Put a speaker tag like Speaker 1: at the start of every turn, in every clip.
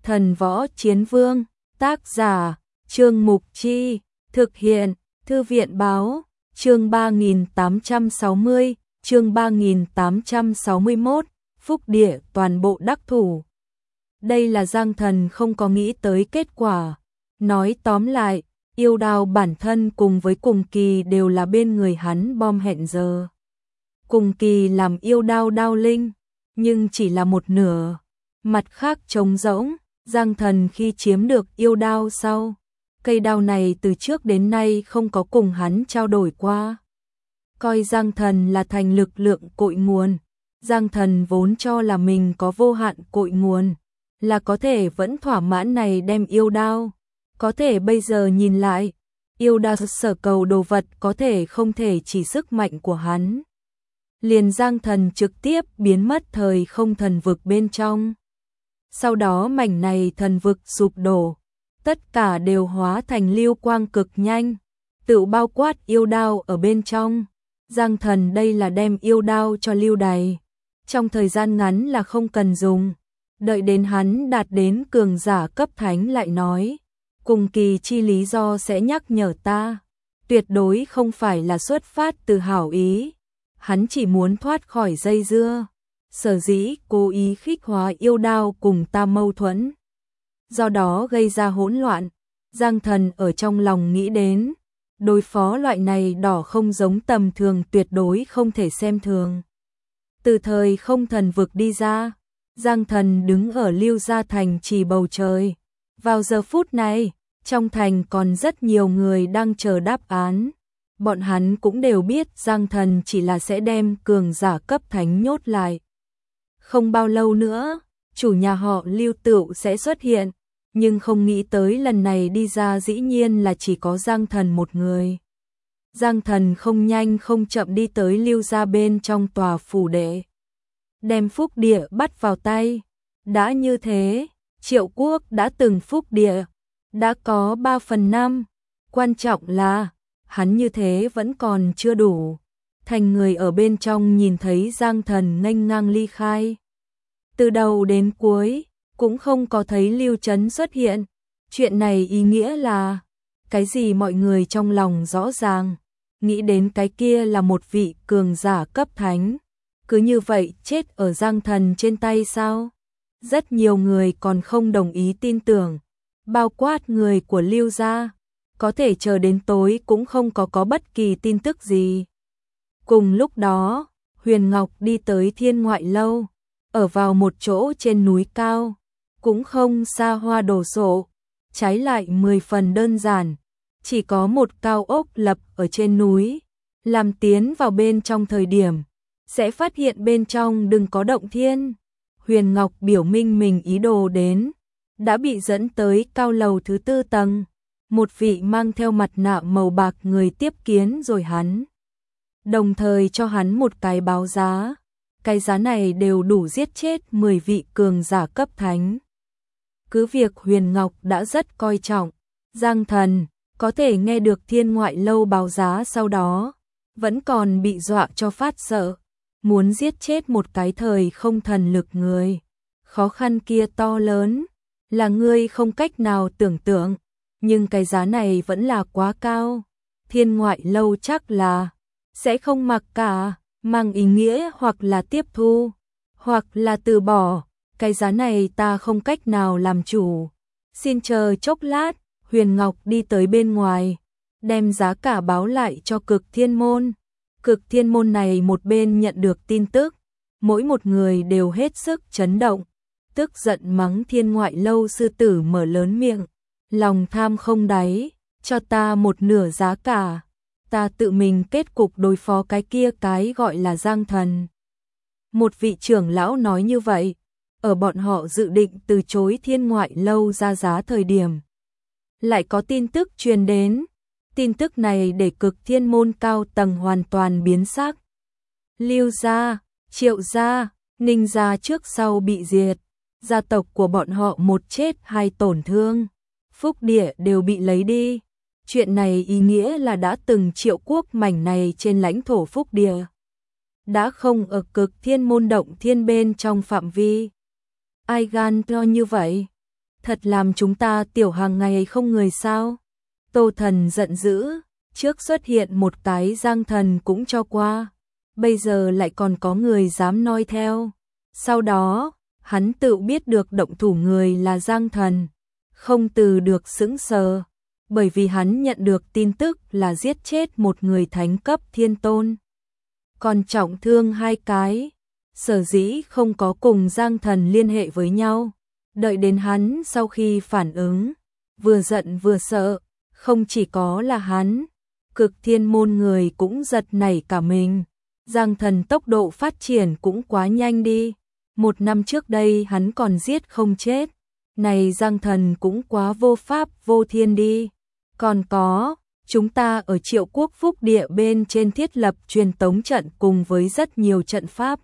Speaker 1: Thần Võ Chiến Vương, tác giả, Trương Mục Chi, thực hiện, Thư viện báo, chương 3860, chương 3861, Phúc Địa toàn bộ đắc thủ. Đây là Giang Thần không có nghĩ tới kết quả. Nói tóm lại, yêu đao bản thân cùng với Cùng Kỳ đều là bên người hắn bom hẹn giờ. Cùng Kỳ làm yêu đao đao linh, nhưng chỉ là một nửa. Mặt khác trống rỗng, Giang Thần khi chiếm được yêu đao sau, cây đao này từ trước đến nay không có cùng hắn trao đổi qua. Coi Giang Thần là thành lực lượng cội nguồn, Giang Thần vốn cho là mình có vô hạn cội nguồn, là có thể vẫn thỏa mãn này đem yêu đao. Có thể bây giờ nhìn lại, yêu đao sở cầu đồ vật có thể không thể chỉ sức mạnh của hắn. Liền Giang Thần trực tiếp biến mất thời không thần vực bên trong. Sau đó mảnh này thần vực sụp đổ, tất cả đều hóa thành lưu quang cực nhanh, tự bao quát yêu đao ở bên trong. Giang Thần đây là đem yêu đao cho lưu đày, trong thời gian ngắn là không cần dùng, đợi đến hắn đạt đến cường giả cấp thánh lại nói. Cùng Kỳ chi lý do sẽ nhắc nhở ta, tuyệt đối không phải là xuất phát từ hảo ý, hắn chỉ muốn thoát khỏi dây dưa, sở dĩ cố ý khích hóa yêu đao cùng ta mâu thuẫn, do đó gây ra hỗn loạn. Giang Thần ở trong lòng nghĩ đến, đối phó loại này đỏ không giống tầm thường tuyệt đối không thể xem thường. Từ thời không thần vực đi ra, Giang Thần đứng ở Lưu Gia Thành chỉ bầu trời. Vào giờ phút này, trong thành còn rất nhiều người đang chờ đáp án. Bọn hắn cũng đều biết Giang Thần chỉ là sẽ đem cường giả cấp thánh nhốt lại. Không bao lâu nữa, chủ nhà họ Lưu Tựu sẽ xuất hiện, nhưng không nghĩ tới lần này đi ra dĩ nhiên là chỉ có Giang Thần một người. Giang Thần không nhanh không chậm đi tới Lưu gia bên trong tòa phủ đệ, đem Phúc Địa bắt vào tay. Đã như thế, Triệu Quốc đã từng Phúc Địa, đã có 3/5. Quan trọng là, hắn như thế vẫn còn chưa đủ. Thành người ở bên trong nhìn thấy Giang Thần nghênh ngang ly khai. Từ đầu đến cuối, cũng không có thấy Lưu Trấn xuất hiện. Chuyện này ý nghĩa là, cái gì mọi người trong lòng rõ ràng, nghĩ đến cái kia là một vị cường giả cấp thánh. Cứ như vậy chết ở Giang Thần trên tay sao? Rất nhiều người còn không đồng ý tin tưởng, bao quát người của Lưu gia, có thể chờ đến tối cũng không có bất kỳ tin tức gì. Cùng lúc đó, Huyền Ngọc đi tới Thiên Ngoại Lâu, ở vào một chỗ trên núi cao, cũng không xa hoa đồ sộ, trái lại 10 phần đơn giản, chỉ có một cao ốc lập ở trên núi. Làm tiến vào bên trong thời điểm, sẽ phát hiện bên trong đừng có động thiên. Huyền Ngọc biểu minh mình ý đồ đến, đã bị dẫn tới cao lầu thứ 4 tầng. Một vị mang theo mặt nạ màu bạc người tiếp kiến rồi hắn, đồng thời cho hắn một cái báo giá. Cái giá này đều đủ giết chết 10 vị cường giả cấp thánh. Cứ việc Huyền Ngọc đã rất coi trọng Giang Thần, có thể nghe được Thiên Ngoại Lâu báo giá sau đó, vẫn còn bị dọa cho phát sợ. Muốn giết chết một cái thời không thần lực người, khó khăn kia to lớn, là ngươi không cách nào tưởng tượng, nhưng cái giá này vẫn là quá cao. Thiên Ngoại Lâu chắc là sẽ không mặc cả, mang ý nghĩa hoặc là tiếp thu, hoặc là từ bỏ, cái giá này ta không cách nào làm chủ. Xin chờ chốc lát. Huyền Ngọc đi tới bên ngoài, đem giá cả báo lại cho Cực Thiên Môn. Cực Thiên Môn này một bên nhận được tin tức, mỗi một người đều hết sức chấn động, tức giận mắng Thiên Ngoại Lâu sư tử mở lớn miệng, lòng tham không đáy, cho ta một nửa giá cả, ta tự mình kết cục đối phó cái kia cái gọi là Giang Thần. Một vị trưởng lão nói như vậy, ở bọn họ dự định từ chối Thiên Ngoại Lâu ra giá thời điểm, lại có tin tức truyền đến. Tin tức này để Cực Thiên Môn cao tầng hoàn toàn biến sắc. Lưu gia, Triệu gia, Ninh gia trước sau bị diệt, gia tộc của bọn họ một chết hai tổn thương, Phúc Địa đều bị lấy đi. Chuyện này ý nghĩa là đã từng Triệu Quốc mảnh này trên lãnh thổ Phúc Địa đã không ở Cực Thiên Môn động thiên bên trong phạm vi. Ai gan to như vậy? Thật làm chúng ta tiểu hàng ngày không người sao? Tô Thần giận dữ, trước xuất hiện một cái Giang Thần cũng cho qua, bây giờ lại còn có người dám noi theo. Sau đó, hắn tự biết được động thủ người là Giang Thần, không từ được sững sờ, bởi vì hắn nhận được tin tức là giết chết một người thánh cấp thiên tôn, còn trọng thương 2 cái, sở dĩ không có cùng Giang Thần liên hệ với nhau. Đợi đến hắn sau khi phản ứng, vừa giận vừa sợ, không chỉ có là hắn, Cực Thiên môn người cũng giật nảy cả mình. Giang Thần tốc độ phát triển cũng quá nhanh đi. 1 năm trước đây hắn còn giết không chết. Này Giang Thần cũng quá vô pháp vô thiên đi. Còn có, chúng ta ở Triệu Quốc Phúc Địa bên trên thiết lập truyền tống trận cùng với rất nhiều trận pháp.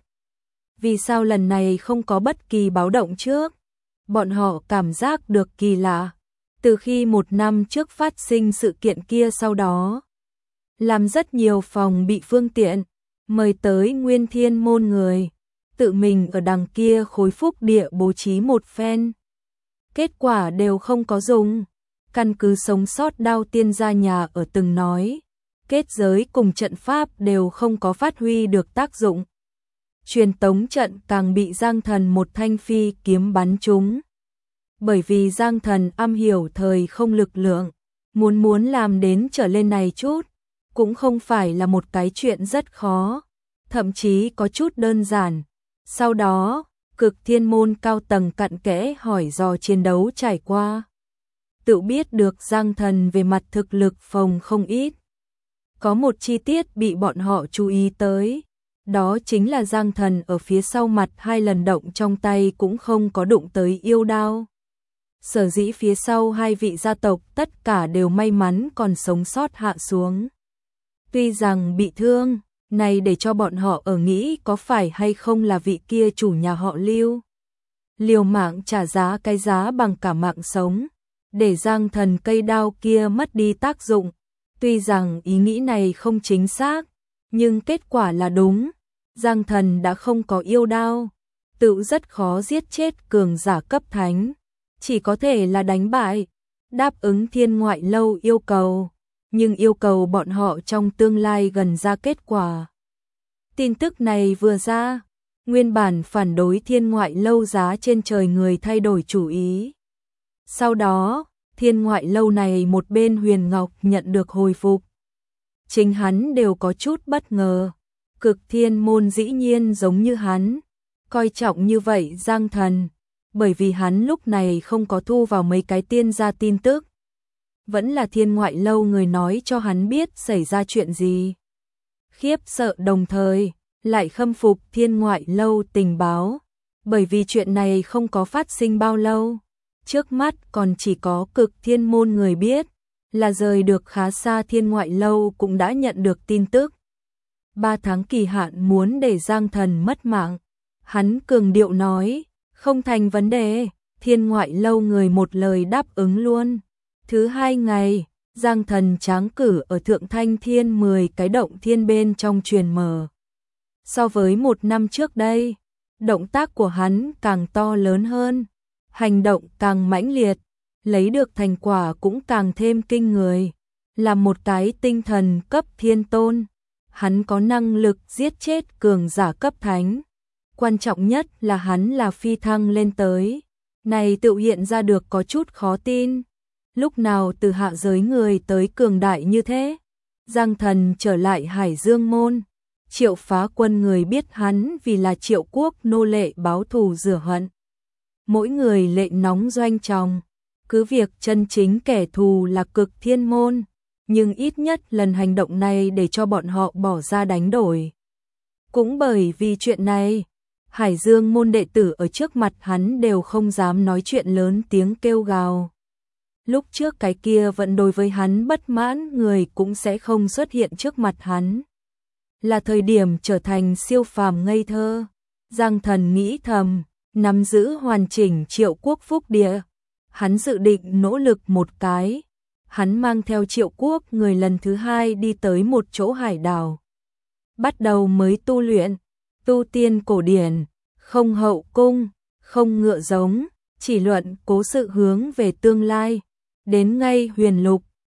Speaker 1: Vì sao lần này không có bất kỳ báo động trước? Bọn họ cảm giác được kỳ lạ. Từ khi 1 năm trước phát sinh sự kiện kia sau đó, làm rất nhiều phòng bị phương tiện, mời tới Nguyên Thiên môn người, tự mình ở đằng kia khối Phúc Địa bố trí một phen. Kết quả đều không có dùng. Căn cứ sống sót Đao Tiên gia nhà ở từng nói, kết giới cùng trận pháp đều không có phát huy được tác dụng. Truyền tống trận càng bị Giang Thần một thanh phi kiếm bắn trúng. Bởi vì Giang Thần am hiểu thời không lực lượng, muốn làm đến trở lên này chút, cũng không phải là một cái chuyện rất khó, thậm chí có chút đơn giản. Sau đó, Cực Thiên môn cao tầng cặn kẽ hỏi dò chiến đấu trải qua. Tự biết được Giang Thần về mặt thực lực phòng không ít. Có một chi tiết bị bọn họ chú ý tới, đó chính là Giang Thần ở phía sau mặt 2 lần động trong tay cũng không có đụng tới yêu đao. Sở dĩ phía sau 2 vị gia tộc tất cả đều may mắn còn sống sót hạ xuống. Tuy rằng bị thương, này để cho bọn họ ở nghĩ có phải hay không là vị kia chủ nhà họ Lưu. Liều mạng trả giá cái giá bằng cả mạng sống, để Giang Thần cây đao kia mất đi tác dụng. Tuy rằng ý nghĩ này không chính xác, nhưng kết quả là đúng. Giang Thần đã không có yêu đao, tự rất khó giết chết cường giả cấp thánh, chỉ có thể là đánh bại, đáp ứng Thiên Ngoại Lâu yêu cầu, nhưng yêu cầu bọn họ trong tương lai gần ra kết quả. Tin tức này vừa ra, nguyên bản phản đối Thiên Ngoại Lâu giá trên trời người thay đổi chủ ý. Sau đó, Thiên Ngoại Lâu này một bên Huyền Ngọc nhận được hồi phục. Chính hắn đều có chút bất ngờ. Cực Thiên môn dĩ nhiên giống như hắn, coi trọng như vậy Giang Thần, bởi vì hắn lúc này không có thu vào mấy cái tiên gia tin tức. Vẫn là Thiên Ngoại Lâu người nói cho hắn biết xảy ra chuyện gì. Khiếp sợ đồng thời, lại khâm phục Thiên Ngoại Lâu tình báo, bởi vì chuyện này không có phát sinh bao lâu. Trước mắt còn chỉ có Cực Thiên môn người biết, là rời được khá xa Thiên Ngoại Lâu cũng đã nhận được tin tức. 3 tháng kỳ hạn muốn để Giang Thần mất mạng. Hắn cường điệu nói, không thành vấn đề, Thiên Ngoại Lâu người một lời đáp ứng luôn. Thứ 2 ngày, Giang Thần tráng cử ở Thượng Thanh Thiên 10 cái động thiên bên trong truyền mở. So với 1 năm trước đây, động tác của hắn càng to lớn hơn, hành động càng mãnh liệt, lấy được thành quả cũng càng thêm kinh người. Là một cái tinh thần cấp thiên tôn, hắn có năng lực giết chết cường giả cấp thánh. Quan trọng nhất là hắn là phi thăng lên tới. Này tự hiện ra được có chút khó tin. Lúc nào từ hạ giới người tới cường đại như thế? Giang Thần trở lại Hải Dương môn. Triệu Phá Quân người biết hắn vì là Triệu Quốc nô lệ báo thù rửa hận. Mỗi người lệ nóng doanh tròng. Cứ việc chân chính kẻ thù là Cực Thiên môn, nhưng ít nhất lần hành động này để cho bọn họ bỏ ra đánh đổi. Cũng bởi vì chuyện này, Hải Dương môn đệ tử ở trước mặt hắn đều không dám nói chuyện lớn tiếng kêu gào. Lúc trước cái kia vẫn đối với hắn bất mãn người cũng sẽ không xuất hiện trước mặt hắn. Là thời điểm trở thành siêu phàm ngây thơ. Giang Thần nghĩ thầm, nắm giữ hoàn chỉnh Triệu Quốc Phúc Địa. Hắn dự định nỗ lực một cái. Hắn mang theo Triệu Quốc người lần thứ 2 đi tới một chỗ hải đảo. Bắt đầu mới tu luyện, tu tiên cổ điển, không hậu cung, không ngựa giống, chỉ luận cố sự hướng về tương lai. Đến ngay huyền lục,